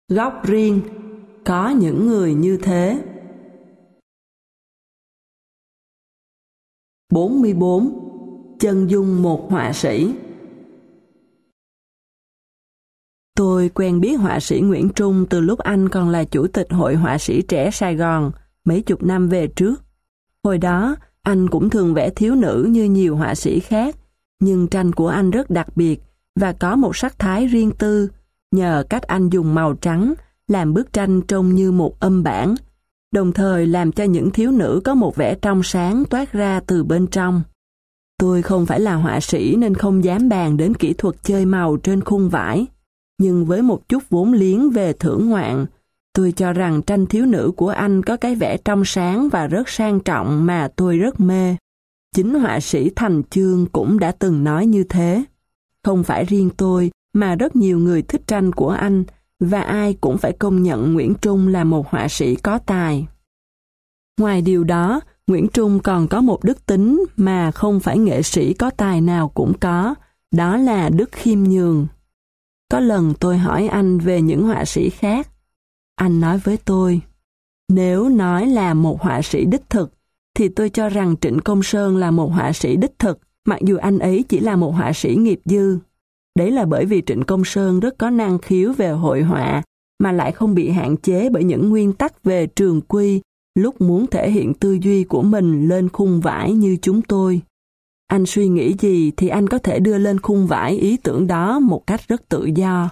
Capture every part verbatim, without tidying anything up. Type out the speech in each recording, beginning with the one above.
Góc riêng, có những người như thế. bốn mươi bốn. Chân dung một họa sĩ. Tôi quen biết họa sĩ Nguyễn Trung từ lúc anh còn là chủ tịch Hội Họa sĩ trẻ Sài Gòn mấy chục năm về trước. Hồi đó, anh cũng thường vẽ thiếu nữ như nhiều họa sĩ khác, nhưng tranh của anh rất đặc biệt và có một sắc thái riêng tư, nhờ cách anh dùng màu trắng làm bức tranh trông như một âm bản, đồng thời làm cho những thiếu nữ có một vẻ trong sáng toát ra từ bên trong. Tôi không phải là họa sĩ nên không dám bàn đến kỹ thuật chơi màu trên khung vải, nhưng với một chút vốn liếng về thưởng ngoạn, tôi cho rằng tranh thiếu nữ của anh có cái vẻ trong sáng và rất sang trọng mà tôi rất mê. Chính họa sĩ Thành Chương cũng đã từng nói như thế. Không phải riêng tôi, mà rất nhiều người thích tranh của anh, và ai cũng phải công nhận Nguyễn Trung là một họa sĩ có tài. Ngoài điều đó, Nguyễn Trung còn có một đức tính mà không phải nghệ sĩ có tài nào cũng có, đó là đức khiêm nhường. Có lần tôi hỏi anh về những họa sĩ khác. Anh nói với tôi, nếu nói là một họa sĩ đích thực, thì tôi cho rằng Trịnh Công Sơn là một họa sĩ đích thực, mặc dù anh ấy chỉ là một họa sĩ nghiệp dư. Đấy là bởi vì Trịnh Công Sơn rất có năng khiếu về hội họa, mà lại không bị hạn chế bởi những nguyên tắc về trường quy, lúc muốn thể hiện tư duy của mình lên khung vải như chúng tôi. Anh suy nghĩ gì thì anh có thể đưa lên khung vải ý tưởng đó một cách rất tự do.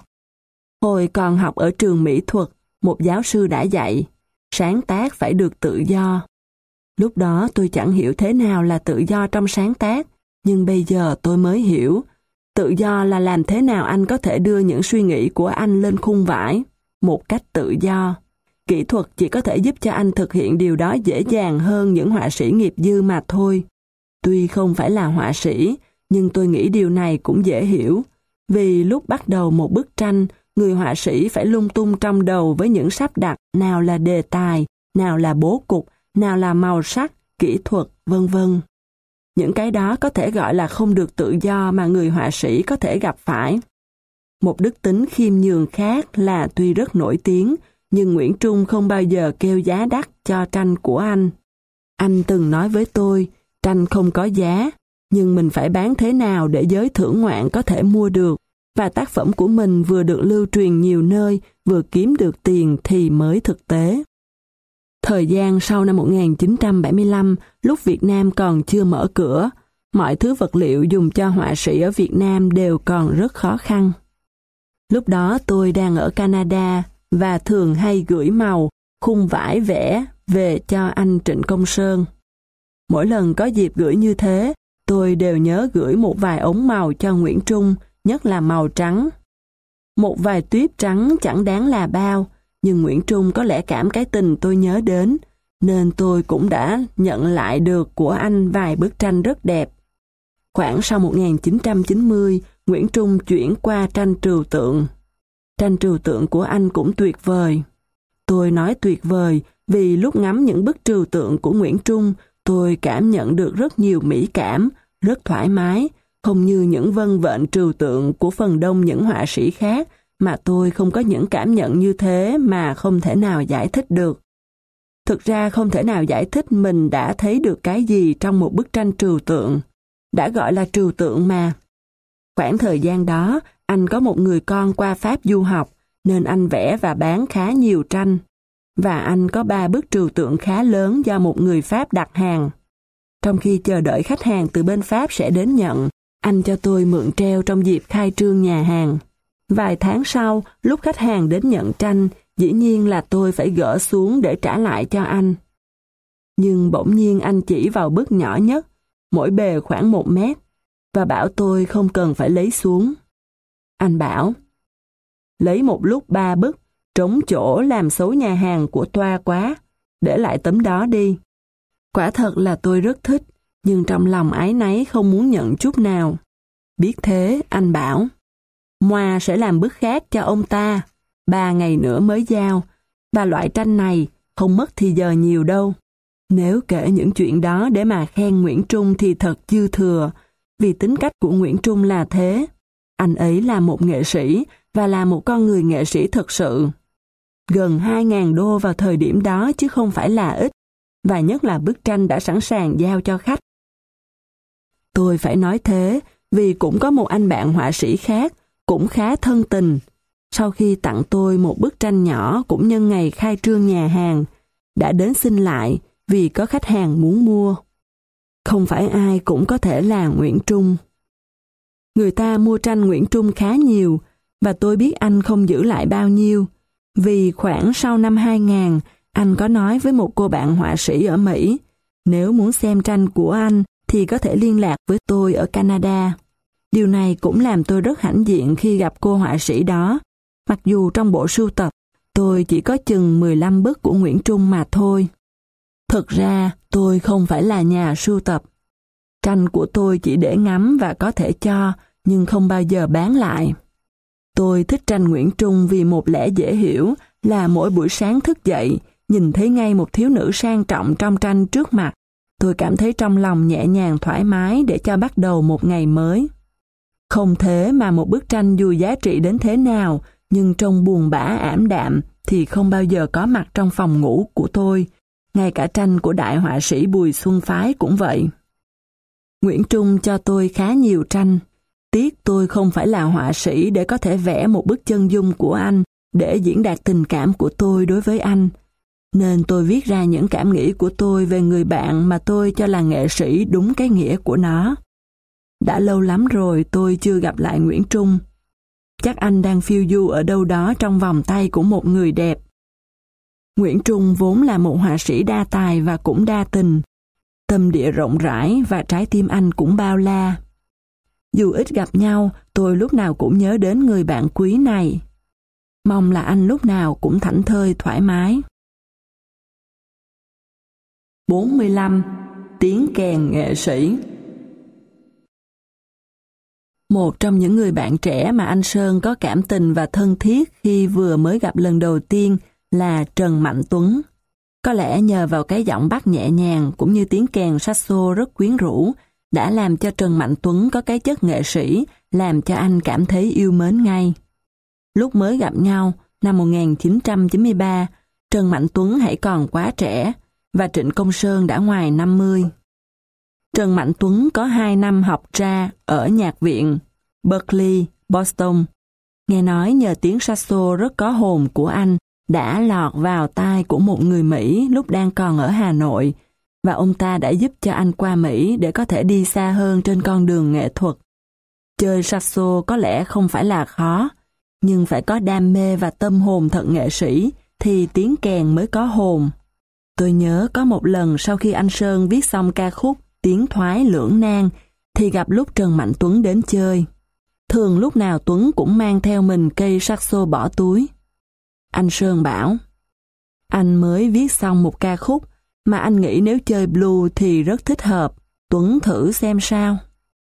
Hồi còn học ở trường mỹ thuật, một giáo sư đã dạy, sáng tác phải được tự do. Lúc đó tôi chẳng hiểu thế nào là tự do trong sáng tác, nhưng bây giờ tôi mới hiểu. Tự do là làm thế nào anh có thể đưa những suy nghĩ của anh lên khung vải, một cách tự do. Kỹ thuật chỉ có thể giúp cho anh thực hiện điều đó dễ dàng hơn những họa sĩ nghiệp dư mà thôi. Tuy không phải là họa sĩ, nhưng tôi nghĩ điều này cũng dễ hiểu. Vì lúc bắt đầu một bức tranh, người họa sĩ phải lung tung trong đầu với những sắp đặt nào là đề tài, nào là bố cục, nào là màu sắc, kỹ thuật, vân vân. Những cái đó có thể gọi là không được tự do mà người họa sĩ có thể gặp phải. Một đức tính khiêm nhường khác là tuy rất nổi tiếng, nhưng Nguyễn Trung không bao giờ kêu giá đắt cho tranh của anh. Anh từng nói với tôi, tranh không có giá, nhưng mình phải bán thế nào để giới thưởng ngoạn có thể mua được, và tác phẩm của mình vừa được lưu truyền nhiều nơi, vừa kiếm được tiền thì mới thực tế. Thời gian sau năm một nghìn chín trăm bảy mươi lăm, lúc Việt Nam còn chưa mở cửa, mọi thứ vật liệu dùng cho họa sĩ ở Việt Nam đều còn rất khó khăn. Lúc đó tôi đang ở Canada và thường hay gửi màu, khung vải vẽ về cho anh Trịnh Công Sơn. Mỗi lần có dịp gửi như thế, tôi đều nhớ gửi một vài ống màu cho Nguyễn Trung, nhất là màu trắng. Một vài tuýp trắng chẳng đáng là bao, nhưng Nguyễn Trung có lẽ cảm cái tình tôi nhớ đến, nên tôi cũng đã nhận lại được của anh vài bức tranh rất đẹp. Khoảng sau một nghìn chín trăm chín mươi, Nguyễn Trung chuyển qua tranh trừu tượng. Tranh trừu tượng của anh cũng tuyệt vời. Tôi nói tuyệt vời vì lúc ngắm những bức trừu tượng của Nguyễn Trung, tôi cảm nhận được rất nhiều mỹ cảm, rất thoải mái, không như những vân vện trừu tượng của phần đông những họa sĩ khác, mà tôi không có những cảm nhận như thế mà không thể nào giải thích được. Thực ra không thể nào giải thích mình đã thấy được cái gì trong một bức tranh trừu tượng. Đã gọi là trừu tượng mà. Khoảng thời gian đó, anh có một người con qua Pháp du học, nên anh vẽ và bán khá nhiều tranh. Và anh có ba bức trừu tượng khá lớn do một người Pháp đặt hàng. Trong khi chờ đợi khách hàng từ bên Pháp sẽ đến nhận, anh cho tôi mượn treo trong dịp khai trương nhà hàng. Vài tháng sau, lúc khách hàng đến nhận tranh, dĩ nhiên là tôi phải gỡ xuống để trả lại cho anh. Nhưng bỗng nhiên anh chỉ vào bức nhỏ nhất, mỗi bề khoảng một mét, và bảo tôi không cần phải lấy xuống. Anh bảo, lấy một lúc ba bức, trống chỗ làm xấu nhà hàng của toa quá, để lại tấm đó đi. Quả thật là tôi rất thích, nhưng trong lòng áy náy không muốn nhận chút nào. Biết thế, anh bảo, Moa sẽ làm bức khác cho ông ta, ba ngày nữa mới giao, và loại tranh này không mất thì giờ nhiều đâu. Nếu kể những chuyện đó để mà khen Nguyễn Trung thì thật dư thừa, vì tính cách của Nguyễn Trung là thế. Anh ấy là một nghệ sĩ, và là một con người nghệ sĩ thực sự. Gần hai nghìn đô vào thời điểm đó chứ không phải là ít, và nhất là bức tranh đã sẵn sàng giao cho khách. Tôi phải nói thế vì cũng có một anh bạn họa sĩ khác, cũng khá thân tình. Sau khi tặng tôi một bức tranh nhỏ cũng nhân ngày khai trương nhà hàng, đã đến xin lại vì có khách hàng muốn mua. Không phải ai cũng có thể là Nguyễn Trung. Người ta mua tranh Nguyễn Trung khá nhiều, và tôi biết anh không giữ lại bao nhiêu, vì khoảng sau năm hai nghìn, anh có nói với một cô bạn họa sĩ ở Mỹ, nếu muốn xem tranh của anh thì có thể liên lạc với tôi ở Canada. Điều này cũng làm tôi rất hãnh diện khi gặp cô họa sĩ đó, mặc dù trong bộ sưu tập tôi chỉ có chừng mười lăm bức của Nguyễn Trung mà thôi. Thực ra tôi không phải là nhà sưu tập. Tranh của tôi chỉ để ngắm và có thể cho, nhưng không bao giờ bán lại. Tôi thích tranh Nguyễn Trung vì một lẽ dễ hiểu là mỗi buổi sáng thức dậy, nhìn thấy ngay một thiếu nữ sang trọng trong tranh trước mặt. Tôi cảm thấy trong lòng nhẹ nhàng thoải mái để cho bắt đầu một ngày mới. Không thế mà một bức tranh dù giá trị đến thế nào, nhưng trông buồn bã ảm đạm thì không bao giờ có mặt trong phòng ngủ của tôi. Ngay cả tranh của đại họa sĩ Bùi Xuân Phái cũng vậy. Nguyễn Trung cho tôi khá nhiều tranh. Tiếc tôi không phải là họa sĩ để có thể vẽ một bức chân dung của anh để diễn đạt tình cảm của tôi đối với anh. Nên tôi viết ra những cảm nghĩ của tôi về người bạn mà tôi cho là nghệ sĩ đúng cái nghĩa của nó. Đã lâu lắm rồi tôi chưa gặp lại Nguyễn Trung. Chắc anh đang phiêu du ở đâu đó trong vòng tay của một người đẹp. Nguyễn Trung vốn là một họa sĩ đa tài và cũng đa tình. Tâm địa rộng rãi và trái tim anh cũng bao la. Dù ít gặp nhau, tôi lúc nào cũng nhớ đến người bạn quý này. Mong là anh lúc nào cũng thảnh thơi thoải mái. bốn mươi lăm. Tiếng kèn nghệ sĩ. Một trong những người bạn trẻ mà anh Sơn có cảm tình và thân thiết khi vừa mới gặp lần đầu tiên là Trần Mạnh Tuấn. Có lẽ nhờ vào cái giọng Bắc nhẹ nhàng cũng như tiếng kèn saxo rất quyến rũ, đã làm cho Trần Mạnh Tuấn có cái chất nghệ sĩ, làm cho anh cảm thấy yêu mến ngay. Lúc mới gặp nhau, năm một nghìn chín trăm chín mươi ba, Trần Mạnh Tuấn hãy còn quá trẻ, và Trịnh Công Sơn đã ngoài năm mươi. Trần Mạnh Tuấn có hai năm học ra ở nhạc viện Berkeley, Boston. Nghe nói nhờ tiếng saxo rất có hồn của anh đã lọt vào tai của một người Mỹ lúc đang còn ở Hà Nội, và ông ta đã giúp cho anh qua Mỹ để có thể đi xa hơn trên con đường nghệ thuật. Chơi saxo có lẽ không phải là khó, nhưng phải có đam mê và tâm hồn thật nghệ sĩ thì tiếng kèn mới có hồn. Tôi nhớ có một lần sau khi anh Sơn viết xong ca khúc Tiếng Thoái Lưỡng Nan thì gặp lúc Trần Mạnh Tuấn đến chơi. Thường lúc nào Tuấn cũng mang theo mình cây saxo bỏ túi. Anh Sơn bảo, anh mới viết xong một ca khúc mà anh nghĩ nếu chơi blues thì rất thích hợp, Tuấn thử xem sao.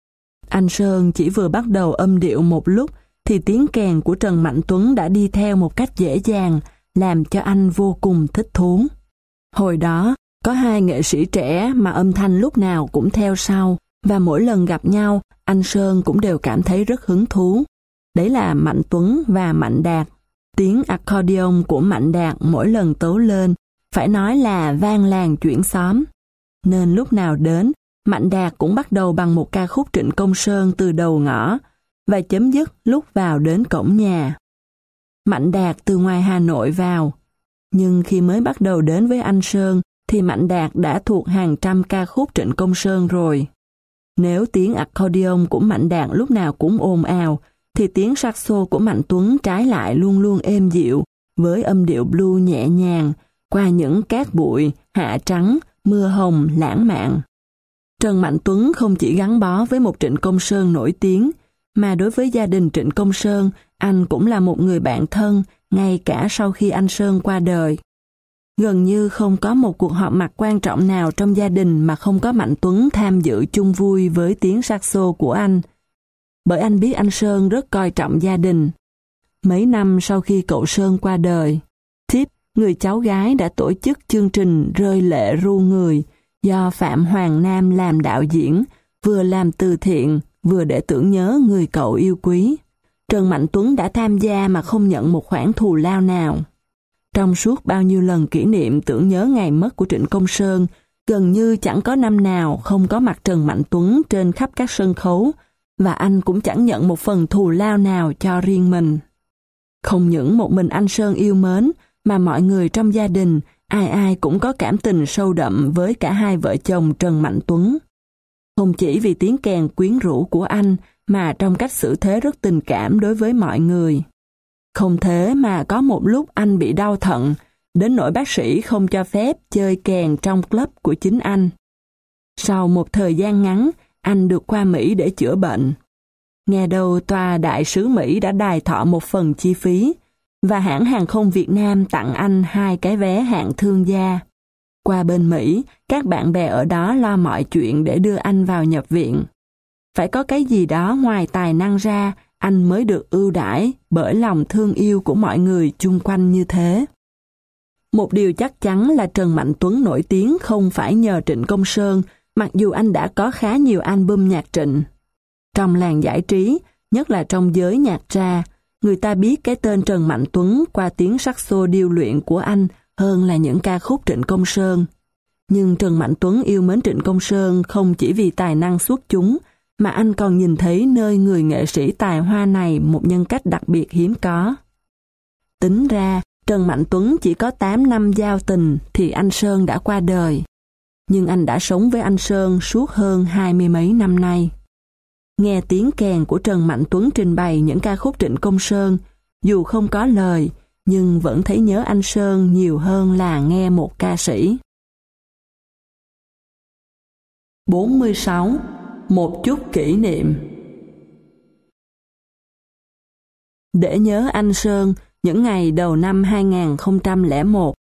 Anh Sơn chỉ vừa bắt đầu âm điệu một lúc thì tiếng kèn của Trần Mạnh Tuấn đã đi theo một cách dễ dàng, làm cho anh vô cùng thích thú. Hồi đó, có hai nghệ sĩ trẻ mà âm thanh lúc nào cũng theo sau, và mỗi lần gặp nhau, anh Sơn cũng đều cảm thấy rất hứng thú. Đấy là Mạnh Tuấn và Mạnh Đạt. Tiếng accordion của Mạnh Đạt mỗi lần tấu lên, phải nói là vang làng chuyển xóm. Nên lúc nào đến, Mạnh Đạt cũng bắt đầu bằng một ca khúc Trịnh Công Sơn từ đầu ngõ, và chấm dứt lúc vào đến cổng nhà. Mạnh Đạt từ ngoài Hà Nội vào, nhưng khi mới bắt đầu đến với anh Sơn, thì Mạnh Đạt đã thuộc hàng trăm ca khúc Trịnh Công Sơn rồi. Nếu tiếng accordion của Mạnh Đạt lúc nào cũng ồn ào, thì tiếng saxo của Mạnh Tuấn trái lại luôn luôn êm dịu, với âm điệu blues nhẹ nhàng, qua những cát bụi, hạ trắng, mưa hồng, lãng mạn. Trần Mạnh Tuấn không chỉ gắn bó với một Trịnh Công Sơn nổi tiếng, mà đối với gia đình Trịnh Công Sơn, anh cũng là một người bạn thân, ngay cả sau khi anh Sơn qua đời. Gần như không có một cuộc họp mặt quan trọng nào trong gia đình mà không có Mạnh Tuấn tham dự chung vui với tiếng saxo của anh. Bởi anh biết anh Sơn rất coi trọng gia đình. Mấy năm sau khi cậu Sơn qua đời, Tip, người cháu gái đã tổ chức chương trình Rơi Lệ Ru Người do Phạm Hoàng Nam làm đạo diễn, vừa làm từ thiện, vừa để tưởng nhớ người cậu yêu quý. Trần Mạnh Tuấn đã tham gia mà không nhận một khoản thù lao nào. Trong suốt bao nhiêu lần kỷ niệm tưởng nhớ ngày mất của Trịnh Công Sơn, gần như chẳng có năm nào không có mặt Trần Mạnh Tuấn trên khắp các sân khấu, và anh cũng chẳng nhận một phần thù lao nào cho riêng mình. Không những một mình anh Sơn yêu mến, mà mọi người trong gia đình, ai ai cũng có cảm tình sâu đậm với cả hai vợ chồng Trần Mạnh Tuấn. Không chỉ vì tiếng kèn quyến rũ của anh, mà trong cách xử thế rất tình cảm đối với mọi người. Không thế mà có một lúc anh bị đau thận, đến nỗi bác sĩ không cho phép chơi kèn trong club của chính anh. Sau một thời gian ngắn, anh được qua Mỹ để chữa bệnh. Nghe đâu tòa đại sứ Mỹ đã đài thọ một phần chi phí, và hãng hàng không Việt Nam tặng anh hai cái vé hạng thương gia. Qua bên Mỹ, các bạn bè ở đó lo mọi chuyện để đưa anh vào nhập viện. Phải có cái gì đó ngoài tài năng ra, anh mới được ưu đãi bởi lòng thương yêu của mọi người chung quanh như thế. Một điều chắc chắn là Trần Mạnh Tuấn nổi tiếng không phải nhờ Trịnh Công Sơn, mặc dù anh đã có khá nhiều album nhạc Trịnh. Trong làng giải trí, nhất là trong giới nhạc ra, người ta biết cái tên Trần Mạnh Tuấn qua tiếng saxo điêu luyện của anh hơn là những ca khúc Trịnh Công Sơn. Nhưng Trần Mạnh Tuấn yêu mến Trịnh Công Sơn không chỉ vì tài năng xuất chúng, mà anh còn nhìn thấy nơi người nghệ sĩ tài hoa này một nhân cách đặc biệt hiếm có. Tính ra, Trần Mạnh Tuấn chỉ có tám năm giao tình thì anh Sơn đã qua đời. Nhưng anh đã sống với anh Sơn suốt hơn hai mươi mấy năm nay. Nghe tiếng kèn của Trần Mạnh Tuấn trình bày những ca khúc Trịnh Công Sơn, dù không có lời, nhưng vẫn thấy nhớ anh Sơn nhiều hơn là nghe một ca sĩ. bốn mươi sáu. Một chút kỷ niệm. Để nhớ anh Sơn, những ngày đầu năm hai nghìn không trăm lẻ một.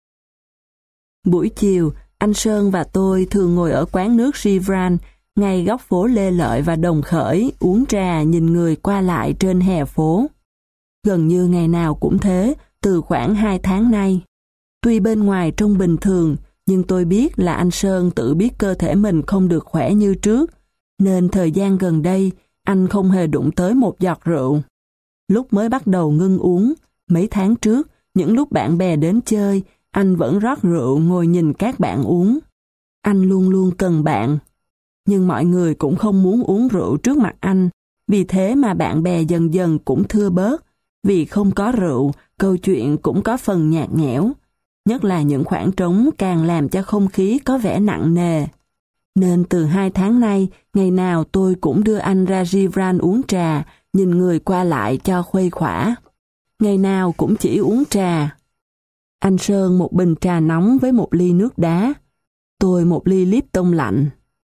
Buổi chiều, anh Sơn và tôi thường ngồi ở quán nước Givran, ngay góc phố Lê Lợi và Đồng Khởi, uống trà nhìn người qua lại trên hè phố. Gần như ngày nào cũng thế, từ khoảng hai tháng nay. Tuy bên ngoài trông bình thường, nhưng tôi biết là anh Sơn tự biết cơ thể mình không được khỏe như trước, nên thời gian gần đây, anh không hề đụng tới một giọt rượu. Lúc mới bắt đầu ngưng uống, mấy tháng trước, những lúc bạn bè đến chơi, anh vẫn rót rượu ngồi nhìn các bạn uống. Anh luôn luôn cần bạn. Nhưng mọi người cũng không muốn uống rượu trước mặt anh, vì thế mà bạn bè dần dần cũng thưa bớt, vì không có rượu, câu chuyện cũng có phần nhạt nhẽo. Nhất là những khoảng trống càng làm cho không khí có vẻ nặng nề. Nên từ hai tháng nay, ngày nào tôi cũng đưa anh ra Givran uống trà, nhìn người qua lại cho khuây khỏa. Ngày nào cũng chỉ uống trà. Anh Sơn một bình trà nóng với một ly nước đá. Tôi một ly Lipton lạnh.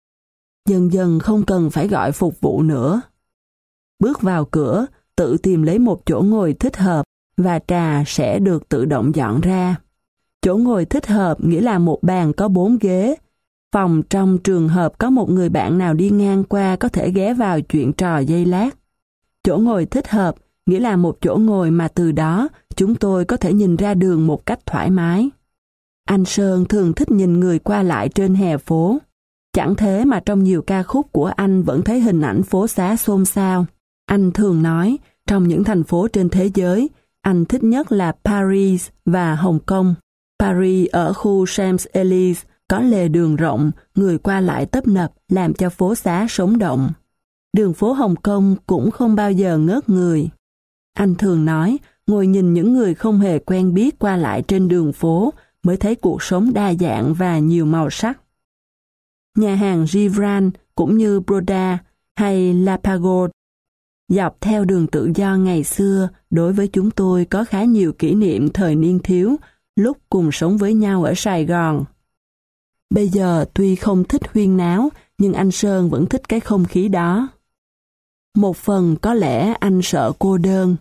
Dần dần không cần phải gọi phục vụ nữa. Bước vào cửa, tự tìm lấy một chỗ ngồi thích hợp và trà sẽ được tự động dọn ra. Chỗ ngồi thích hợp nghĩa là một bàn có bốn ghế. Phòng trong trường hợp có một người bạn nào đi ngang qua có thể ghé vào chuyện trò giây lát. Chỗ ngồi thích hợp nghĩa là một chỗ ngồi mà từ đó chúng tôi có thể nhìn ra đường một cách thoải mái. Anh Sơn thường thích nhìn người qua lại trên hè phố. Chẳng thế mà trong nhiều ca khúc của anh vẫn thấy hình ảnh phố xá xôn xao. Anh thường nói, trong những thành phố trên thế giới, anh thích nhất là Paris và Hồng Kông. Paris ở khu Champs-Élysées có lề đường rộng, người qua lại tấp nập làm cho phố xá sống động. Đường phố Hồng Kông cũng không bao giờ ngớt người. Anh thường nói, ngồi nhìn những người không hề quen biết qua lại trên đường phố mới thấy cuộc sống đa dạng và nhiều màu sắc. Nhà hàng Givran cũng như Broda hay La Pagode dọc theo đường tự do ngày xưa đối với chúng tôi có khá nhiều kỷ niệm thời niên thiếu lúc cùng sống với nhau ở Sài Gòn. Bây giờ tuy không thích huyên náo, nhưng anh Sơn vẫn thích cái không khí đó. Một phần có lẽ anh sợ cô đơn.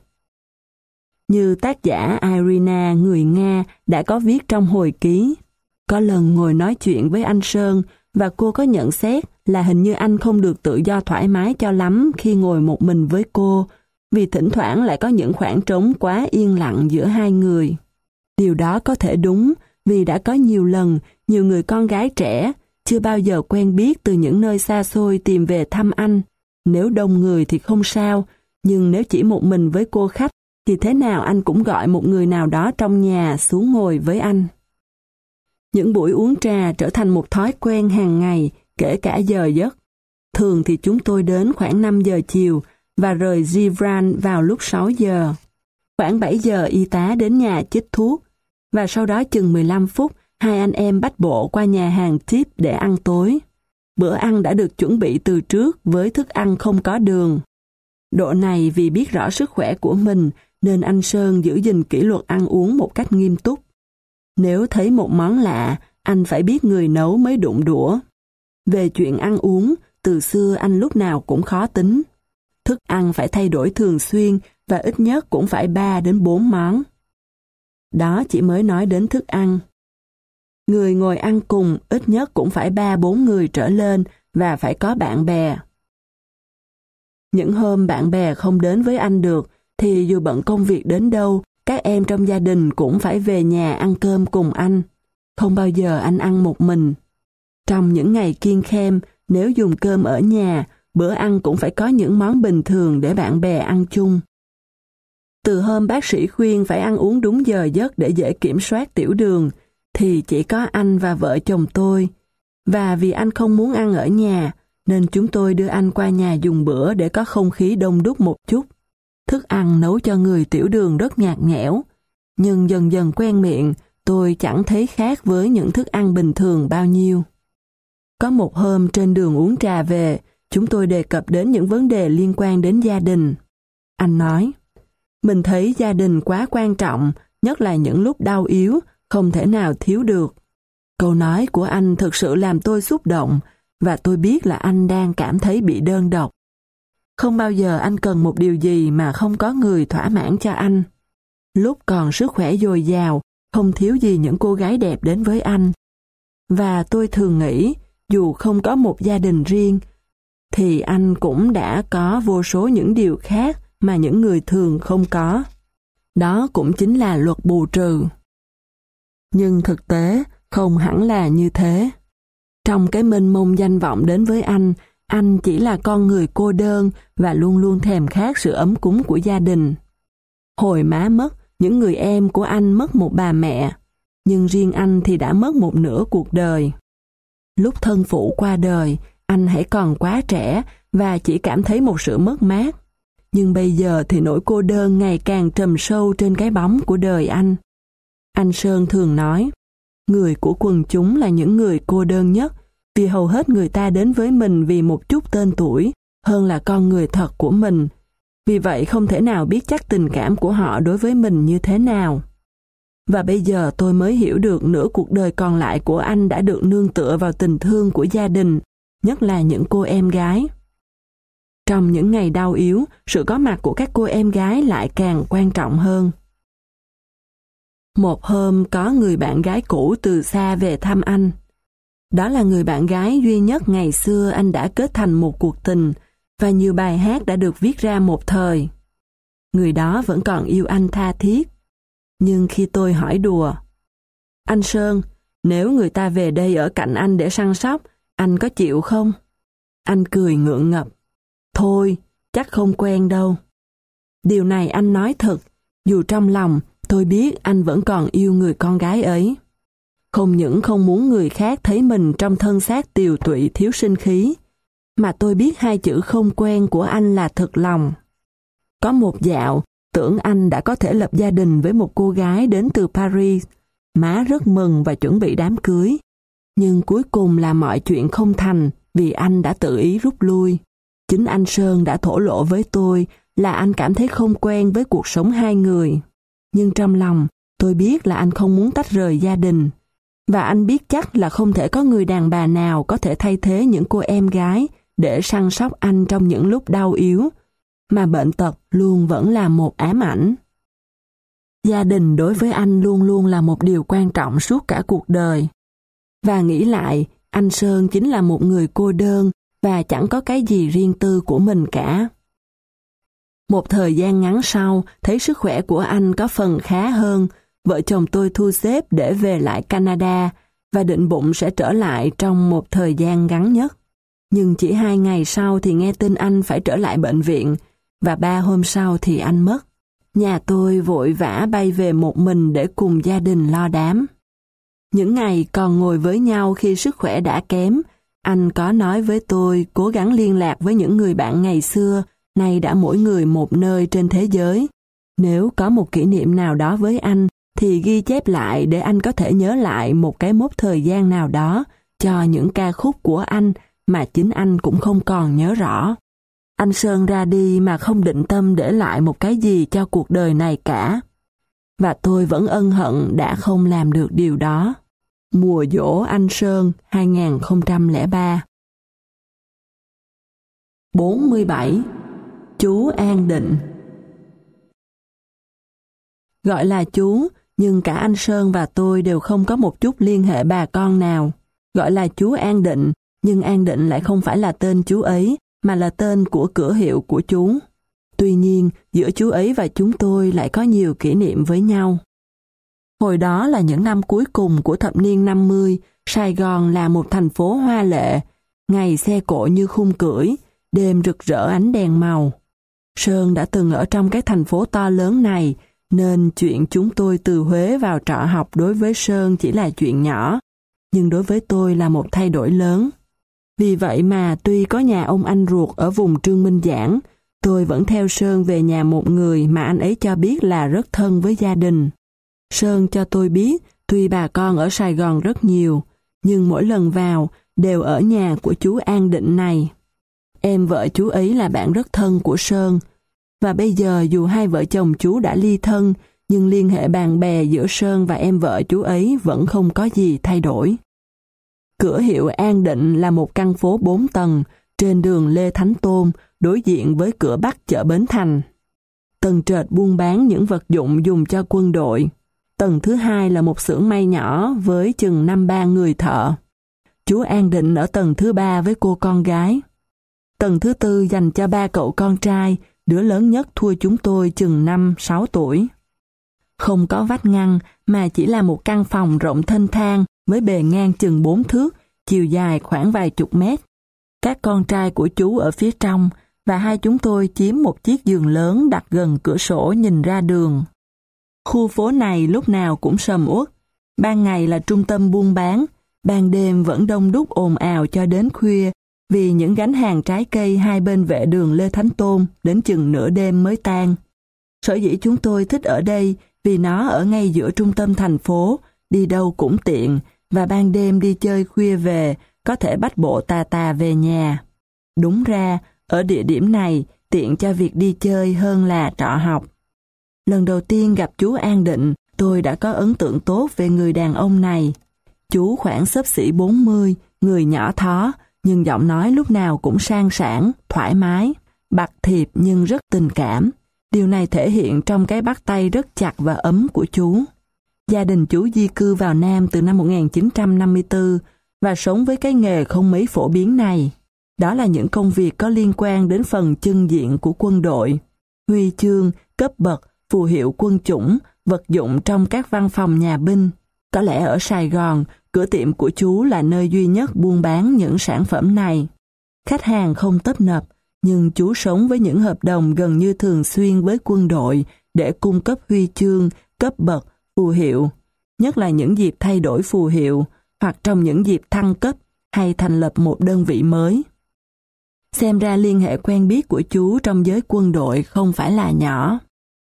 Như tác giả Irina người Nga đã có viết trong hồi ký. Có lần ngồi nói chuyện với anh Sơn và cô có nhận xét là hình như anh không được tự do thoải mái cho lắm khi ngồi một mình với cô, vì thỉnh thoảng lại có những khoảng trống quá yên lặng giữa hai người. Điều đó có thể đúng, vì đã có nhiều lần, nhiều người con gái trẻ, chưa bao giờ quen biết từ những nơi xa xôi tìm về thăm anh. Nếu đông người thì không sao, nhưng nếu chỉ một mình với cô khách, thì thế nào anh cũng gọi một người nào đó trong nhà xuống ngồi với anh. Những buổi uống trà trở thành một thói quen hàng ngày, kể cả giờ giấc. Thường thì chúng tôi đến khoảng năm giờ chiều và rời Gibran vào lúc sáu giờ. Khoảng bảy giờ y tá đến nhà chích thuốc, và sau đó chừng mười lăm phút, hai anh em bách bộ qua nhà hàng tip để ăn tối. Bữa ăn đã được chuẩn bị từ trước với thức ăn không có đường. Độ này vì biết rõ sức khỏe của mình nên anh Sơn giữ gìn kỷ luật ăn uống một cách nghiêm túc. Nếu thấy một món lạ, anh phải biết người nấu mới đụng đũa. Về chuyện ăn uống, từ xưa anh lúc nào cũng khó tính. Thức ăn phải thay đổi thường xuyên và ít nhất cũng phải ba đến bốn món. Đó chỉ mới nói đến thức ăn. Người ngồi ăn cùng ít nhất cũng phải ba bốn người trở lên và phải có bạn bè. Những hôm bạn bè không đến với anh được thì dù bận công việc đến đâu, các em trong gia đình cũng phải về nhà ăn cơm cùng anh. Không bao giờ anh ăn một mình. Trong những ngày kiêng khem, nếu dùng cơm ở nhà, bữa ăn cũng phải có những món bình thường để bạn bè ăn chung. Từ hôm bác sĩ khuyên phải ăn uống đúng giờ giấc để dễ kiểm soát tiểu đường, thì chỉ có anh và vợ chồng tôi. Và vì anh không muốn ăn ở nhà, nên chúng tôi đưa anh qua nhà dùng bữa để có không khí đông đúc một chút. Thức ăn nấu cho người tiểu đường rất nhạt nhẽo, nhưng dần dần quen miệng, tôi chẳng thấy khác với những thức ăn bình thường bao nhiêu. Có một hôm trên đường uống trà về, chúng tôi đề cập đến những vấn đề liên quan đến gia đình. Anh nói, mình thấy gia đình quá quan trọng, nhất là những lúc đau yếu, không thể nào thiếu được. Câu nói của anh thực sự làm tôi xúc động, và tôi biết là anh đang cảm thấy bị đơn độc. Không bao giờ anh cần một điều gì mà không có người thỏa mãn cho anh. Lúc còn sức khỏe dồi dào, không thiếu gì những cô gái đẹp đến với anh. Và tôi thường nghĩ, dù không có một gia đình riêng, thì anh cũng đã có vô số những điều khác mà những người thường không có. Đó cũng chính là luật bù trừ. Nhưng thực tế, không hẳn là như thế. Trong cái mênh mông danh vọng đến với anh, anh chỉ là con người cô đơn và luôn luôn thèm khát sự ấm cúng của gia đình. Hồi má mất, những người em của anh mất một bà mẹ, nhưng riêng anh thì đã mất một nửa cuộc đời. Lúc thân phụ qua đời, anh hãy còn quá trẻ và chỉ cảm thấy một sự mất mát. Nhưng bây giờ thì nỗi cô đơn ngày càng trầm sâu trên cái bóng của đời anh. Anh Sơn thường nói, người của quần chúng là những người cô đơn nhất, vì hầu hết người ta đến với mình vì một chút tên tuổi, hơn là con người thật của mình. Vì vậy không thể nào biết chắc tình cảm của họ đối với mình như thế nào. Và bây giờ tôi mới hiểu được nửa cuộc đời còn lại của anh đã được nương tựa vào tình thương của gia đình, nhất là những cô em gái. Trong những ngày đau yếu, sự có mặt của các cô em gái lại càng quan trọng hơn. Một hôm có người bạn gái cũ từ xa về thăm anh. Đó là người bạn gái duy nhất ngày xưa anh đã kết thành một cuộc tình, và nhiều bài hát đã được viết ra một thời. Người đó vẫn còn yêu anh tha thiết. Nhưng khi tôi hỏi đùa, anh Sơn, nếu người ta về đây ở cạnh anh để săn sóc, anh có chịu không? Anh cười ngượng ngập. Thôi, chắc không quen đâu. Điều này anh nói thật, dù trong lòng tôi biết anh vẫn còn yêu người con gái ấy. Không những không muốn người khác thấy mình trong thân xác tiều tụy thiếu sinh khí, mà tôi biết hai chữ không quen của anh là thật lòng. Có một dạo, tưởng anh đã có thể lập gia đình với một cô gái đến từ Paris. Má rất mừng và chuẩn bị đám cưới. Nhưng cuối cùng là mọi chuyện không thành vì anh đã tự ý rút lui. Chính anh Sơn đã thổ lộ với tôi là anh cảm thấy không quen với cuộc sống hai người. Nhưng trong lòng, tôi biết là anh không muốn tách rời gia đình. Và anh biết chắc là không thể có người đàn bà nào có thể thay thế những cô em gái để săn sóc anh trong những lúc đau yếu, mà bệnh tật luôn vẫn là một ám ảnh. Gia đình đối với anh luôn luôn là một điều quan trọng suốt cả cuộc đời. Và nghĩ lại, anh Sơn chính là một người cô đơn và chẳng có cái gì riêng tư của mình cả. Một thời gian ngắn sau, thấy sức khỏe của anh có phần khá hơn, vợ chồng tôi thu xếp để về lại Canada và định bụng sẽ trở lại trong một thời gian ngắn nhất. Nhưng chỉ hai ngày sau thì nghe tin anh phải trở lại bệnh viện, và ba hôm sau thì anh mất. nhà tôi vội vã bay về một mình để cùng gia đình lo đám. Những ngày còn ngồi với nhau khi sức khỏe đã kém, anh có nói với tôi cố gắng liên lạc với những người bạn ngày xưa, nay đã mỗi người một nơi trên thế giới. Nếu có một kỷ niệm nào đó với anh, thì ghi chép lại để anh có thể nhớ lại một cái mốc thời gian nào đó cho những ca khúc của anh mà chính anh cũng không còn nhớ rõ. Anh Sơn ra đi mà không định tâm để lại một cái gì cho cuộc đời này cả. Và tôi vẫn ân hận đã không làm được điều đó. Mùa giỗ anh Sơn hai nghìn không trăm lẻ ba. bốn mươi bảy. Chú An Định. Gọi là chú, nhưng cả anh Sơn và tôi đều không có một chút liên hệ bà con nào. Gọi là chú An Định, nhưng An Định lại không phải là tên chú ấy, mà là tên của cửa hiệu của chú. Tuy nhiên, giữa chú ấy và chúng tôi lại có nhiều kỷ niệm với nhau. Hồi đó là những năm cuối cùng của thập niên năm mươi, Sài Gòn là một thành phố hoa lệ, ngày xe cộ như khung cưỡi, đêm rực rỡ ánh đèn màu. Sơn đã từng ở trong cái thành phố to lớn này, nên chuyện chúng tôi từ Huế vào trọ học đối với Sơn chỉ là chuyện nhỏ, nhưng đối với tôi là một thay đổi lớn. Vì vậy mà tuy có nhà ông anh ruột ở vùng Trương Minh Giảng, tôi vẫn theo Sơn về nhà một người mà anh ấy cho biết là rất thân với gia đình. Sơn cho tôi biết, tuy bà con ở Sài Gòn rất nhiều, nhưng mỗi lần vào đều ở nhà của chú An Định này. Em vợ chú ấy là bạn rất thân của Sơn, và bây giờ dù hai vợ chồng chú đã ly thân, nhưng liên hệ bạn bè giữa Sơn và em vợ chú ấy vẫn không có gì thay đổi. Cửa hiệu An Định là một căn phố bốn tầng trên đường Lê Thánh Tôn, đối diện với cửa Bắc chợ Bến Thành. Tầng trệt buôn bán những vật dụng dùng cho quân đội. Tầng thứ hai là một xưởng may nhỏ với chừng năm ba người thợ. Chú An Định ở tầng thứ ba với cô con gái. Tầng thứ tư dành cho ba cậu con trai, đứa lớn nhất thua chúng tôi chừng năm sáu tuổi. Không có vách ngăn mà chỉ là một căn phòng rộng thênh thang với bề ngang chừng bốn thước, chiều dài khoảng vài chục mét. Các con trai của chú ở phía trong và hai chúng tôi chiếm một chiếc giường lớn đặt gần cửa sổ nhìn ra đường. Khu phố này lúc nào cũng sầm uất. Ban ngày là trung tâm buôn bán, ban đêm vẫn đông đúc ồn ào cho đến khuya vì những gánh hàng trái cây hai bên vệ đường Lê Thánh Tôn đến chừng nửa đêm mới tan. Sở dĩ chúng tôi thích ở đây vì nó ở ngay giữa trung tâm thành phố, đi đâu cũng tiện, và ban đêm đi chơi khuya về, có thể bắt bộ tà tà về nhà. Đúng ra, ở địa điểm này, tiện cho việc đi chơi hơn là trọ học. Lần đầu tiên gặp chú An Định, tôi đã có ấn tượng tốt về người đàn ông này. Chú khoảng xấp xỉ bốn mươi, người nhỏ thó, nhưng giọng nói lúc nào cũng sang sảng, thoải mái, bặt thiệp nhưng rất tình cảm. Điều này thể hiện trong cái bắt tay rất chặt và ấm của chú. Gia đình chú di cư vào Nam từ năm một nghìn chín trăm năm mươi tư và sống với cái nghề không mấy phổ biến này. Đó là những công việc có liên quan đến phần chân diện của quân đội, huy chương, cấp bậc, phù hiệu quân chủng, vật dụng trong các văn phòng nhà binh. Có lẽ ở Sài Gòn, cửa tiệm của chú là nơi duy nhất buôn bán những sản phẩm này. Khách hàng không tấp nập, nhưng chú sống với những hợp đồng gần như thường xuyên với quân đội để cung cấp huy chương, cấp bậc, phù hiệu, nhất là những dịp thay đổi phù hiệu hoặc trong những dịp thăng cấp hay thành lập một đơn vị mới. Xem ra liên hệ quen biết của chú trong giới quân đội không phải là nhỏ.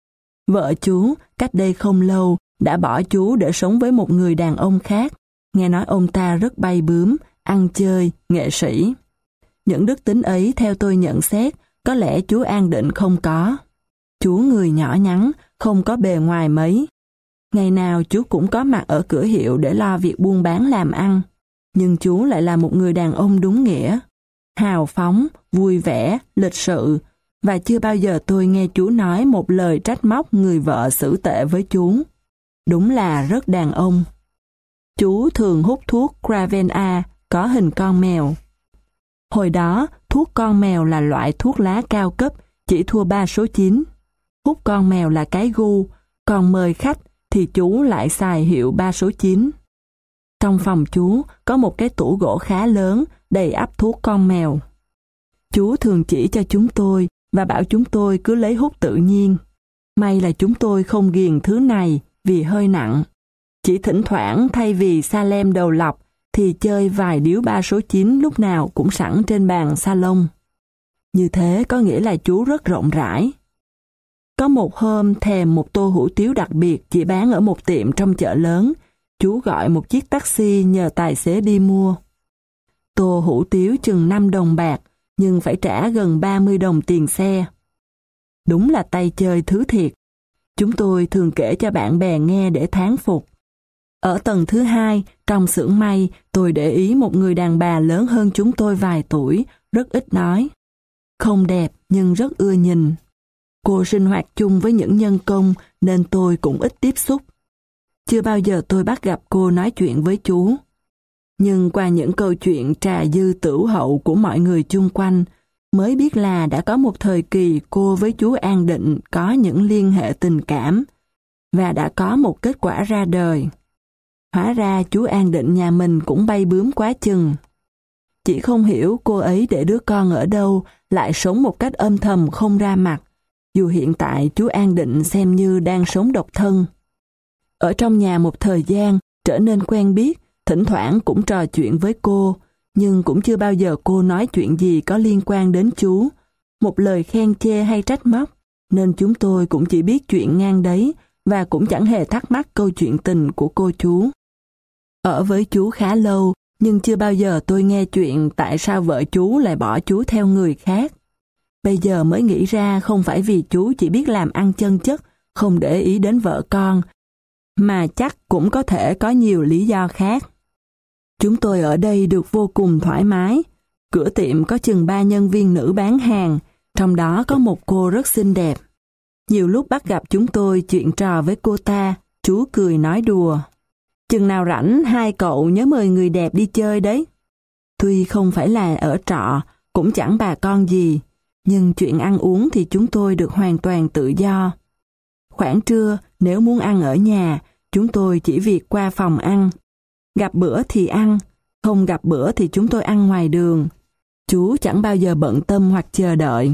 Vợ chú, cách đây không lâu, đã bỏ chú để sống với một người đàn ông khác. Nghe nói ông ta rất bay bướm, ăn chơi, nghệ sĩ. Những đức tính ấy theo tôi nhận xét, có lẽ chú An Định không có. Chú người nhỏ nhắn, không có bề ngoài mấy. Ngày nào chú cũng có mặt ở cửa hiệu để lo việc buôn bán làm ăn. Nhưng chú lại là một người đàn ông đúng nghĩa. Hào phóng, vui vẻ, lịch sự. Và chưa bao giờ tôi nghe chú nói một lời trách móc người vợ xử tệ với chú. Đúng là rất đàn ông. Chú thường hút thuốc Cravena có hình con mèo. Hồi đó, thuốc con mèo là loại thuốc lá cao cấp, chỉ thua ba số chín. Hút con mèo là cái gu, còn mời khách thì chú lại xài hiệu ba số chín. Trong phòng chú có một cái tủ gỗ khá lớn đầy ắp thuốc con mèo. Chú thường chỉ cho chúng tôi và bảo chúng tôi cứ lấy hút tự nhiên. May là chúng tôi không ghiền thứ này vì hơi nặng. Chỉ thỉnh thoảng thay vì Salem đầu lọc thì chơi vài điếu ba số chín lúc nào cũng sẵn trên bàn salon. Như thế có nghĩa là chú rất rộng rãi. Có một hôm thèm một tô hủ tiếu đặc biệt chỉ bán ở một tiệm trong chợ lớn, chú gọi một chiếc taxi nhờ tài xế đi mua. Tô hủ tiếu chừng năm đồng bạc, nhưng phải trả gần ba mươi đồng tiền xe. Đúng là tay chơi thứ thiệt. Chúng tôi thường kể cho bạn bè nghe để thán phục. Ở tầng thứ hai, trong xưởng may, tôi để ý một người đàn bà lớn hơn chúng tôi vài tuổi, rất ít nói. Không đẹp nhưng rất ưa nhìn. Cô sinh hoạt chung với những nhân công nên tôi cũng ít tiếp xúc. Chưa bao giờ tôi bắt gặp cô nói chuyện với chú. Nhưng qua những câu chuyện trà dư tửu hậu của mọi người chung quanh, mới biết là đã có một thời kỳ cô với chú An Định có những liên hệ tình cảm, và đã có một kết quả ra đời. Hóa ra chú An Định nhà mình cũng bay bướm quá chừng. Chỉ không hiểu cô ấy để đứa con ở đâu, lại sống một cách âm thầm không ra mặt, dù hiện tại chú An Định xem như đang sống độc thân. Ở trong nhà một thời gian, trở nên quen biết, thỉnh thoảng cũng trò chuyện với cô, nhưng cũng chưa bao giờ cô nói chuyện gì có liên quan đến chú, một lời khen chê hay trách móc, nên chúng tôi cũng chỉ biết chuyện ngang đấy và cũng chẳng hề thắc mắc câu chuyện tình của cô chú. Ở với chú khá lâu, nhưng chưa bao giờ tôi nghe chuyện tại sao vợ chú lại bỏ chú theo người khác. Bây giờ mới nghĩ ra không phải vì chú chỉ biết làm ăn chân chất, không để ý đến vợ con, mà chắc cũng có thể có nhiều lý do khác. Chúng tôi ở đây được vô cùng thoải mái. Cửa tiệm có chừng ba nhân viên nữ bán hàng, trong đó có một cô rất xinh đẹp. Nhiều lúc bắt gặp chúng tôi chuyện trò với cô ta, chú cười nói đùa. Chừng nào rảnh hai cậu nhớ mời người đẹp đi chơi đấy. Tuy không phải là ở trọ, cũng chẳng bà con gì, nhưng chuyện ăn uống thì chúng tôi được hoàn toàn tự do. Khoảng trưa, nếu muốn ăn ở nhà, chúng tôi chỉ việc qua phòng ăn. Gặp bữa thì ăn, không gặp bữa thì chúng tôi ăn ngoài đường. Chú chẳng bao giờ bận tâm hoặc chờ đợi.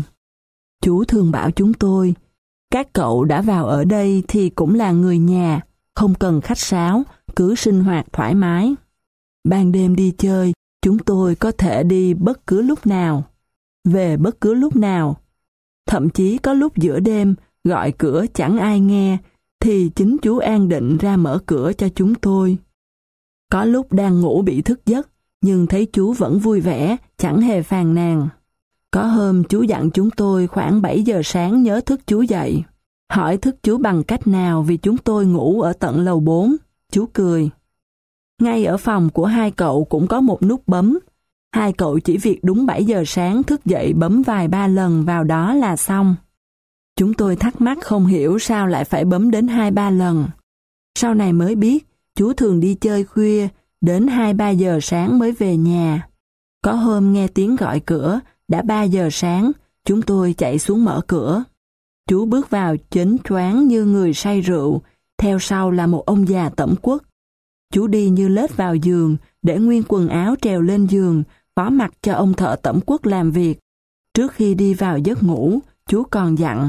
Chú thường bảo chúng tôi, các cậu đã vào ở đây thì cũng là người nhà, không cần khách sáo, cứ sinh hoạt thoải mái. Ban đêm đi chơi, chúng tôi có thể đi bất cứ lúc nào, về bất cứ lúc nào. Thậm chí có lúc giữa đêm, gọi cửa chẳng ai nghe, thì chính chú An Định ra mở cửa cho chúng tôi. Có lúc đang ngủ bị thức giấc, nhưng thấy chú vẫn vui vẻ, chẳng hề phàn nàn. Có hôm chú dặn chúng tôi khoảng bảy giờ sáng nhớ thức chú dậy. Hỏi thức chú bằng cách nào vì chúng tôi ngủ ở tận lầu bốn. Chú cười. Ngay ở phòng của hai cậu cũng có một nút bấm. Hai cậu chỉ việc đúng bảy giờ sáng thức dậy bấm vài ba lần vào đó là xong. Chúng tôi thắc mắc không hiểu sao lại phải bấm đến hai ba lần. Sau này mới biết, chú thường đi chơi khuya, đến hai ba giờ sáng mới về nhà. Có hôm nghe tiếng gọi cửa, đã ba giờ sáng, chúng tôi chạy xuống mở cửa. Chú bước vào chến choáng như người say rượu, theo sau là một ông già tẩm quất. Chú đi như lết vào giường, để nguyên quần áo trèo lên giường, phó mặc cho ông thợ tẩm quất làm việc. Trước khi đi vào giấc ngủ, chú còn dặn.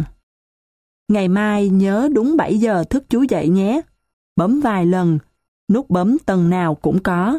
Ngày mai nhớ đúng bảy giờ thức chú dậy nhé. Bấm vài lần, nút bấm tầng nào cũng có.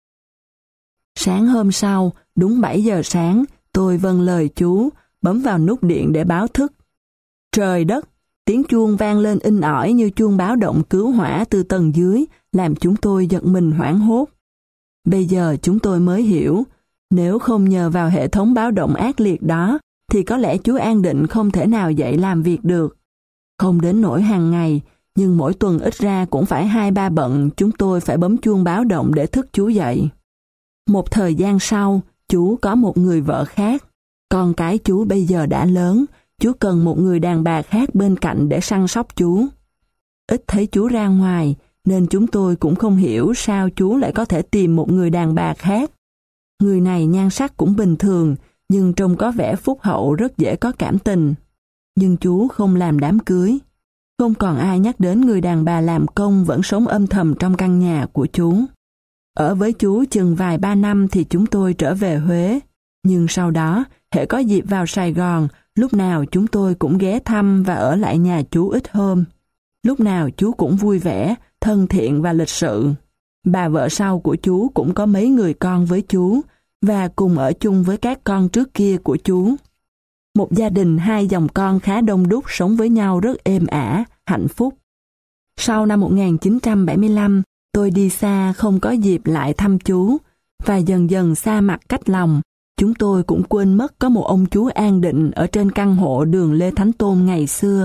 Sáng hôm sau, đúng bảy giờ sáng, tôi vâng lời chú, bấm vào nút điện để báo thức. Trời đất, tiếng chuông vang lên inh ỏi như chuông báo động cứu hỏa từ tầng dưới, làm chúng tôi giật mình hoảng hốt. Bây giờ chúng tôi mới hiểu, nếu không nhờ vào hệ thống báo động ác liệt đó, thì có lẽ chú An Định không thể nào dậy làm việc được. Không đến nỗi hàng ngày, nhưng mỗi tuần ít ra cũng phải hai ba bận chúng tôi phải bấm chuông báo động để thức chú dậy. Một thời gian sau, chú có một người vợ khác. Con cái chú bây giờ đã lớn, chú cần một người đàn bà khác bên cạnh để săn sóc chú. Ít thấy chú ra ngoài, nên chúng tôi cũng không hiểu sao chú lại có thể tìm một người đàn bà khác. Người này nhan sắc cũng bình thường, nhưng trông có vẻ phúc hậu rất dễ có cảm tình. Nhưng chú không làm đám cưới. Không còn ai nhắc đến người đàn bà làm công vẫn sống âm thầm trong căn nhà của chú. Ở với chú chừng vài ba năm thì chúng tôi trở về Huế. Nhưng sau đó, hễ có dịp vào Sài Gòn, lúc nào chúng tôi cũng ghé thăm và ở lại nhà chú ít hôm. Lúc nào chú cũng vui vẻ, thân thiện và lịch sự. Bà vợ sau của chú cũng có mấy người con với chú, và cùng ở chung với các con trước kia của chú. Một gia đình hai dòng con khá đông đúc sống với nhau rất êm ả, hạnh phúc. Sau năm một nghìn chín trăm bảy mươi lăm, tôi đi xa không có dịp lại thăm chú, và dần dần xa mặt cách lòng. Chúng tôi cũng quên mất có một ông chú an định ở trên căn hộ đường Lê Thánh Tôn ngày xưa.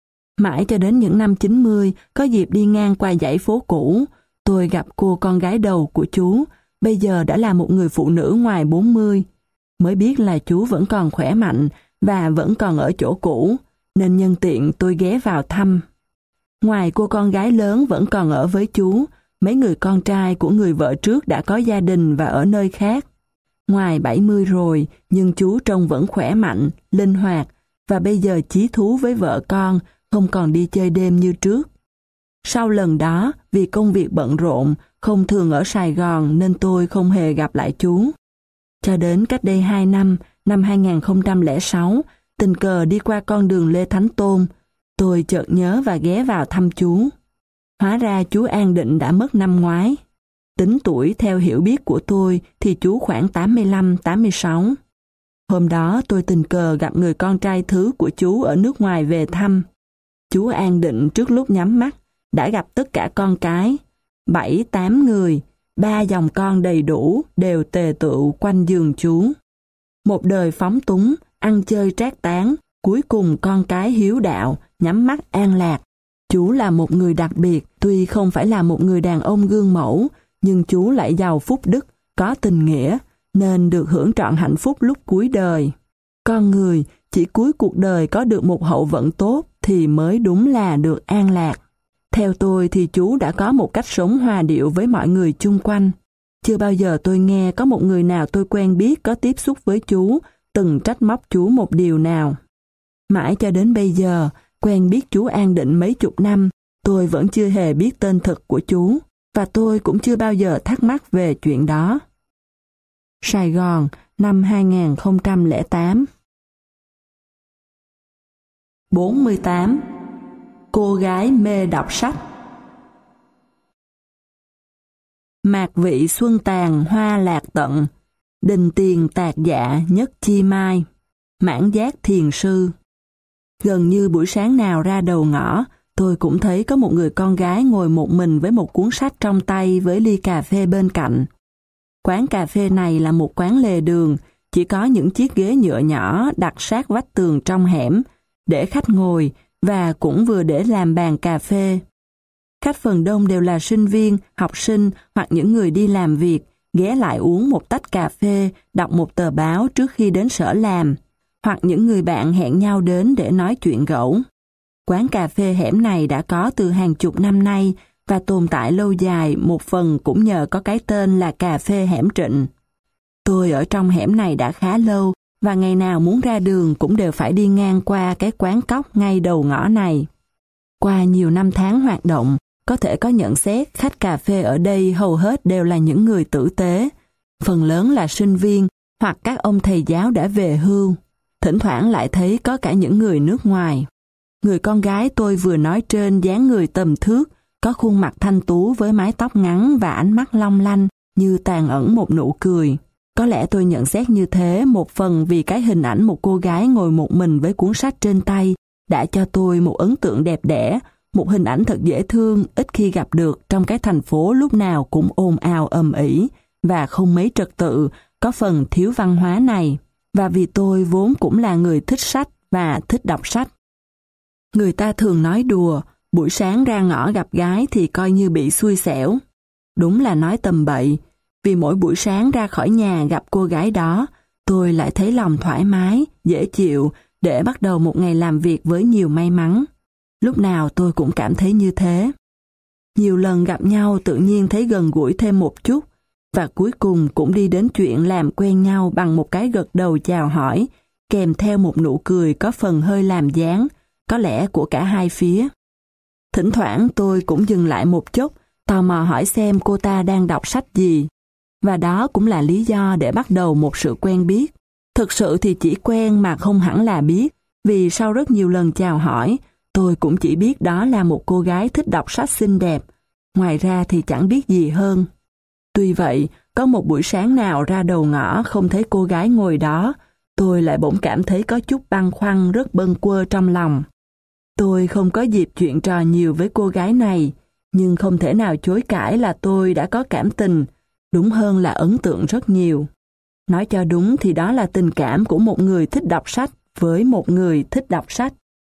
Mãi cho đến những năm chín mươi, có dịp đi ngang qua dãy phố cũ, tôi gặp cô con gái đầu của chú, bây giờ đã là một người phụ nữ ngoài bốn mươi. Mới biết là chú vẫn còn khỏe mạnh và vẫn còn ở chỗ cũ, nên nhân tiện tôi ghé vào thăm. Ngoài cô con gái lớn vẫn còn ở với chú, mấy người con trai của người vợ trước đã có gia đình và ở nơi khác. Ngoài bảy mươi rồi, nhưng chú trông vẫn khỏe mạnh, linh hoạt, và bây giờ chí thú với vợ con, không còn đi chơi đêm như trước. Sau lần đó, vì công việc bận rộn, không thường ở Sài Gòn nên tôi không hề gặp lại chú. Cho đến cách đây hai năm, năm hai nghìn không trăm lẻ sáu, tình cờ đi qua con đường Lê Thánh Tôn, tôi chợt nhớ và ghé vào thăm chú. Hóa ra chú An Định đã mất năm ngoái. Tính tuổi theo hiểu biết của tôi thì chú khoảng tám mươi lăm tám mươi sáu. Hôm đó tôi tình cờ gặp người con trai thứ của chú ở nước ngoài về thăm. Chú An Định trước lúc nhắm mắt đã gặp tất cả con cái, bảy tám người, ba dòng con đầy đủ đều tề tựu quanh giường chú. Một đời phóng túng, ăn chơi trác tán, cuối cùng con cái hiếu đạo, nhắm mắt an lạc. Chú là một người đặc biệt, tuy không phải là một người đàn ông gương mẫu, nhưng chú lại giàu phúc đức, có tình nghĩa, nên được hưởng trọn hạnh phúc lúc cuối đời. Con người chỉ cuối cuộc đời có được một hậu vận tốt thì mới đúng là được an lạc. Theo tôi thì chú đã có một cách sống hòa điệu với mọi người chung quanh. Chưa bao giờ tôi nghe có một người nào tôi quen biết có tiếp xúc với chú, từng trách móc chú một điều nào. Mãi cho đến bây giờ, quen biết chú An Định mấy chục năm, tôi vẫn chưa hề biết tên thực của chú, và tôi cũng chưa bao giờ thắc mắc về chuyện đó. Sài Gòn, năm hai nghìn không trăm lẻ tám. bốn mươi tám. Cô gái mê đọc sách. Mạc vị xuân tàn hoa lạc tận, đình tiền tạc dạ nhất chi mai, mãn giác thiền sư. Gần như buổi sáng nào ra đầu ngõ, tôi cũng thấy có một người con gái ngồi một mình với một cuốn sách trong tay với ly cà phê bên cạnh. Quán cà phê này là một quán lề đường, chỉ có những chiếc ghế nhựa nhỏ đặt sát vách tường trong hẻm, để khách ngồi và cũng vừa để làm bàn cà phê. Khách phần đông đều là sinh viên, học sinh hoặc những người đi làm việc, ghé lại uống một tách cà phê, đọc một tờ báo trước khi đến sở làm, hoặc những người bạn hẹn nhau đến để nói chuyện gẫu. Quán cà phê hẻm này đã có từ hàng chục năm nay và tồn tại lâu dài một phần cũng nhờ có cái tên là cà phê hẻm Trịnh. Tôi ở trong hẻm này đã khá lâu và ngày nào muốn ra đường cũng đều phải đi ngang qua cái quán cóc ngay đầu ngõ này. Qua nhiều năm tháng hoạt động, có thể có nhận xét khách cà phê ở đây hầu hết đều là những người tử tế, phần lớn là sinh viên hoặc các ông thầy giáo đã về hưu. Thỉnh thoảng lại thấy có cả những người nước ngoài. Người con gái tôi vừa nói trên dáng người tầm thước, có khuôn mặt thanh tú với mái tóc ngắn và ánh mắt long lanh như tàn ẩn một nụ cười. Có lẽ tôi nhận xét như thế một phần vì cái hình ảnh một cô gái ngồi một mình với cuốn sách trên tay đã cho tôi một ấn tượng đẹp đẽ, một hình ảnh thật dễ thương ít khi gặp được trong cái thành phố lúc nào cũng ồn ào ầm ĩ và không mấy trật tự, có phần thiếu văn hóa này. Và vì tôi vốn cũng là người thích sách và thích đọc sách. Người ta thường nói đùa, buổi sáng ra ngõ gặp gái thì coi như bị xui xẻo. Đúng là nói tầm bậy, vì mỗi buổi sáng ra khỏi nhà gặp cô gái đó, tôi lại thấy lòng thoải mái, dễ chịu để bắt đầu một ngày làm việc với nhiều may mắn. Lúc nào tôi cũng cảm thấy như thế. Nhiều lần gặp nhau tự nhiên thấy gần gũi thêm một chút, và cuối cùng cũng đi đến chuyện làm quen nhau bằng một cái gật đầu chào hỏi, kèm theo một nụ cười có phần hơi làm dáng, có lẽ của cả hai phía. Thỉnh thoảng tôi cũng dừng lại một chút, tò mò hỏi xem cô ta đang đọc sách gì. Và đó cũng là lý do để bắt đầu một sự quen biết. Thực sự thì chỉ quen mà không hẳn là biết, vì sau rất nhiều lần chào hỏi, tôi cũng chỉ biết đó là một cô gái thích đọc sách xinh đẹp. Ngoài ra thì chẳng biết gì hơn. Tuy vậy, có một buổi sáng nào ra đầu ngõ không thấy cô gái ngồi đó, tôi lại bỗng cảm thấy có chút băn khoăn rất bâng quơ trong lòng. Tôi không có dịp chuyện trò nhiều với cô gái này, nhưng không thể nào chối cãi là tôi đã có cảm tình, đúng hơn là ấn tượng rất nhiều. Nói cho đúng thì đó là tình cảm của một người thích đọc sách với một người thích đọc sách.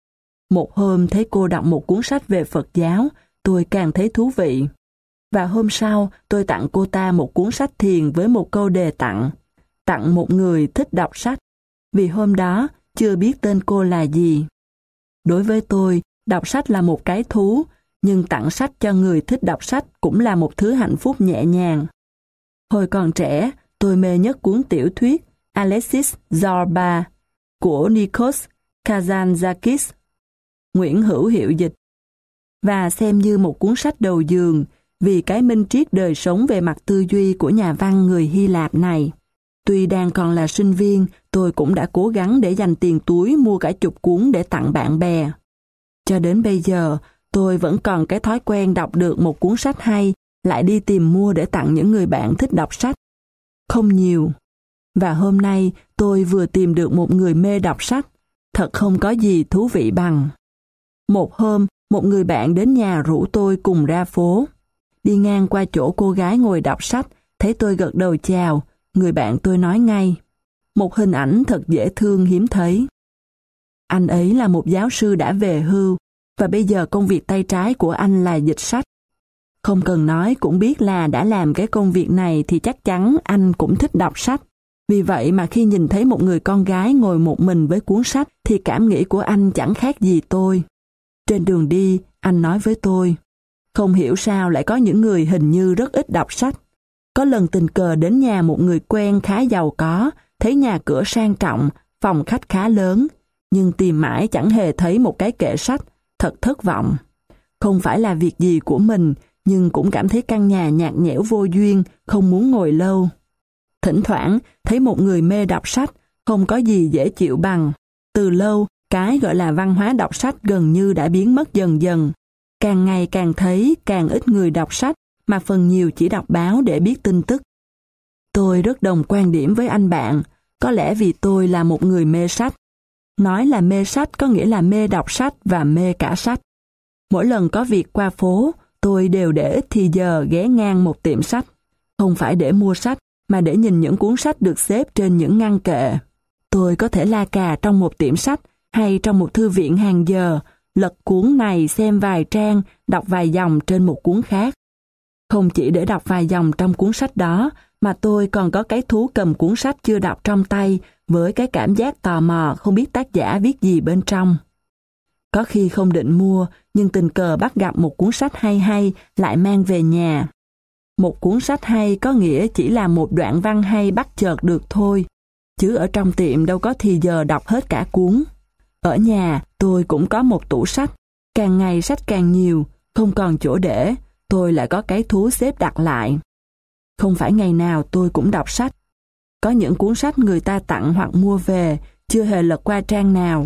Một hôm thấy cô đọc một cuốn sách về Phật giáo, tôi càng thấy thú vị. Và hôm sau, tôi tặng cô ta một cuốn sách thiền với một câu đề tặng. Tặng một người thích đọc sách, vì hôm đó chưa biết tên cô là gì. Đối với tôi, đọc sách là một cái thú, nhưng tặng sách cho người thích đọc sách cũng là một thứ hạnh phúc nhẹ nhàng. Hồi còn trẻ, tôi mê nhất cuốn tiểu thuyết Alexis Zorba của Nikos Kazantzakis, Nguyễn Hữu Hiệu dịch, và xem như một cuốn sách đầu giường vì cái minh triết đời sống về mặt tư duy của nhà văn người Hy Lạp này. Tuy đang còn là sinh viên, tôi cũng đã cố gắng để dành tiền túi mua cả chục cuốn để tặng bạn bè. Cho đến bây giờ, tôi vẫn còn cái thói quen đọc được một cuốn sách hay, lại đi tìm mua để tặng những người bạn thích đọc sách. Không nhiều. Và hôm nay, tôi vừa tìm được một người mê đọc sách. Thật không có gì thú vị bằng. Một hôm, một người bạn đến nhà rủ tôi cùng ra phố. Đi ngang qua chỗ cô gái ngồi đọc sách, thấy tôi gật đầu chào, người bạn tôi nói ngay. Một hình ảnh thật dễ thương hiếm thấy. Anh ấy là một giáo sư đã về hưu, và bây giờ công việc tay trái của anh là dịch sách. Không cần nói cũng biết là đã làm cái công việc này thì chắc chắn anh cũng thích đọc sách. Vì vậy mà khi nhìn thấy một người con gái ngồi một mình với cuốn sách thì cảm nghĩ của anh chẳng khác gì tôi. Trên đường đi, anh nói với tôi, không hiểu sao lại có những người hình như rất ít đọc sách. Có lần tình cờ đến nhà một người quen khá giàu có, thấy nhà cửa sang trọng, phòng khách khá lớn, nhưng tìm mãi chẳng hề thấy một cái kệ sách, thật thất vọng. Không phải là việc gì của mình, nhưng cũng cảm thấy căn nhà nhạt nhẽo vô duyên, không muốn ngồi lâu. Thỉnh thoảng, thấy một người mê đọc sách, không có gì dễ chịu bằng. Từ lâu, cái gọi là văn hóa đọc sách gần như đã biến mất dần dần. Càng ngày càng thấy càng ít người đọc sách, mà phần nhiều chỉ đọc báo để biết tin tức. Tôi rất đồng quan điểm với anh bạn, có lẽ vì tôi là một người mê sách. Nói là mê sách có nghĩa là mê đọc sách và mê cả sách. Mỗi lần có việc qua phố, tôi đều để ít thì giờ ghé ngang một tiệm sách. Không phải để mua sách, mà để nhìn những cuốn sách được xếp trên những ngăn kệ. Tôi có thể la cà trong một tiệm sách hay trong một thư viện hàng giờ, lật cuốn này xem vài trang, đọc vài dòng trên một cuốn khác. Không chỉ để đọc vài dòng trong cuốn sách đó, mà tôi còn có cái thú cầm cuốn sách chưa đọc trong tay với cái cảm giác tò mò không biết tác giả viết gì bên trong. Có khi không định mua, nhưng tình cờ bắt gặp một cuốn sách hay hay lại mang về nhà. Một cuốn sách hay có nghĩa chỉ là một đoạn văn hay bắt chợt được thôi, chứ ở trong tiệm đâu có thì giờ đọc hết cả cuốn. Ở nhà tôi cũng có một tủ sách, càng ngày sách càng nhiều, không còn chỗ để, tôi lại có cái thú xếp đặt lại. Không phải ngày nào tôi cũng đọc sách. Có những cuốn sách người ta tặng hoặc mua về, chưa hề lật qua trang nào.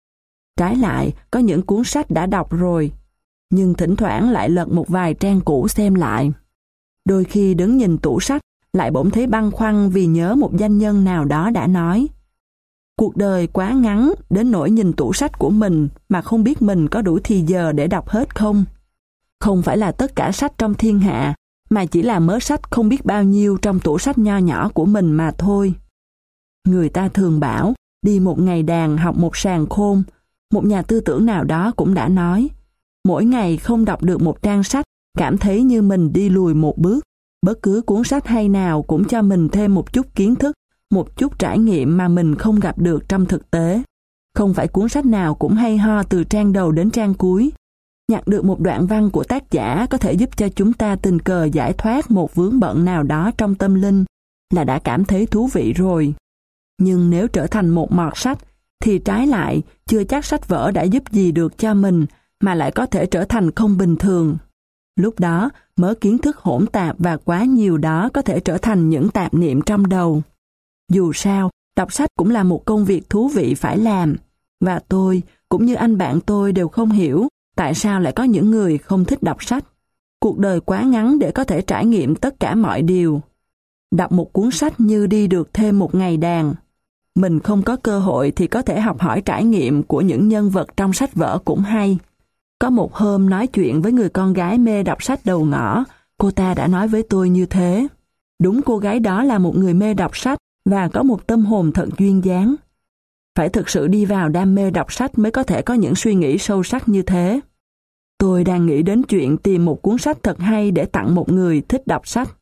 Trái lại, có những cuốn sách đã đọc rồi, nhưng thỉnh thoảng lại lật một vài trang cũ xem lại. Đôi khi đứng nhìn tủ sách, lại bỗng thấy băn khoăn vì nhớ một danh nhân nào đó đã nói: cuộc đời quá ngắn đến nỗi nhìn tủ sách của mình mà không biết mình có đủ thì giờ để đọc hết không. Không phải là tất cả sách trong thiên hạ, mà chỉ là mớ sách không biết bao nhiêu trong tủ sách nho nhỏ của mình mà thôi. Người ta thường bảo, đi một ngày đàn học một sàng khôn. Một nhà tư tưởng nào đó cũng đã nói, mỗi ngày không đọc được một trang sách, cảm thấy như mình đi lùi một bước. Bất cứ cuốn sách hay nào cũng cho mình thêm một chút kiến thức, một chút trải nghiệm mà mình không gặp được trong thực tế. Không phải cuốn sách nào cũng hay ho từ trang đầu đến trang cuối. Nhặt được một đoạn văn của tác giả có thể giúp cho chúng ta tình cờ giải thoát một vướng bận nào đó trong tâm linh, là đã cảm thấy thú vị rồi. Nhưng nếu trở thành một mọt sách, thì trái lại, chưa chắc sách vở đã giúp gì được cho mình, mà lại có thể trở thành không bình thường. Lúc đó, mớ kiến thức hỗn tạp và quá nhiều đó có thể trở thành những tạp niệm trong đầu. Dù sao, Đọc sách cũng là một công việc thú vị phải làm, và tôi, cũng như anh bạn tôi đều không hiểu tại sao lại có những người không thích đọc sách. Cuộc đời quá ngắn để có thể trải nghiệm tất cả mọi điều. Đọc một cuốn sách như đi được thêm một ngày đàn. Mình không có cơ hội thì có thể học hỏi trải nghiệm của những nhân vật trong sách vở cũng hay. Có một hôm nói chuyện với người con gái mê đọc sách đầu ngõ, cô ta đã nói với tôi như thế. Đúng, cô gái đó là một người mê đọc sách và có một tâm hồn thật duyên dáng. Phải thực sự đi vào đam mê đọc sách mới có thể có những suy nghĩ sâu sắc như thế. Tôi đang nghĩ đến chuyện tìm một cuốn sách thật hay để tặng một người thích đọc sách.